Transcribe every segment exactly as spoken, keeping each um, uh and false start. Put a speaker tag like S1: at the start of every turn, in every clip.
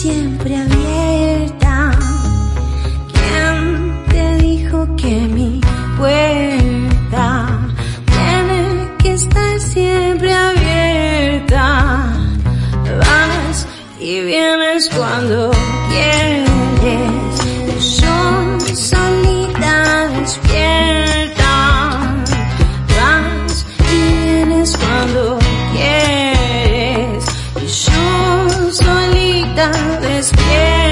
S1: siempre abierta. ¿Quién te dijo que mi puerta tiene que estar siempre abierta? Vas y vienes cuando quieres, yo solita despierta. Vas y vienes cuando quieres, y yo solita despierta.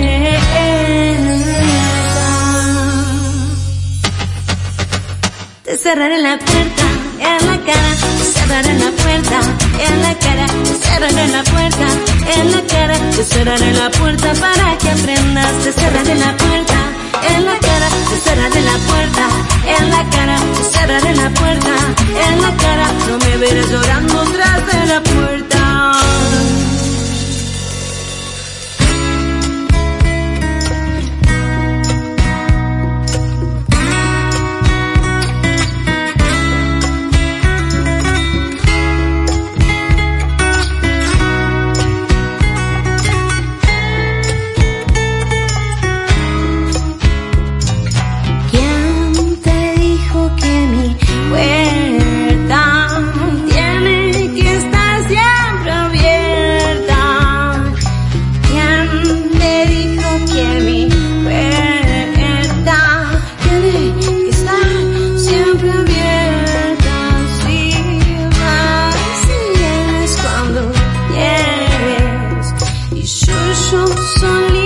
S1: Te cerraré la puerta en la cara, te cerraré la puerta en la cara, te cerraré la puerta en la cara, te cerraré la puerta para que aprendas. Te cerraré la puerta en la cara, te cerraré la puerta en la cara, te cerraré la puerta en la cara. No me verás llorando tras de la puerta. Yo solita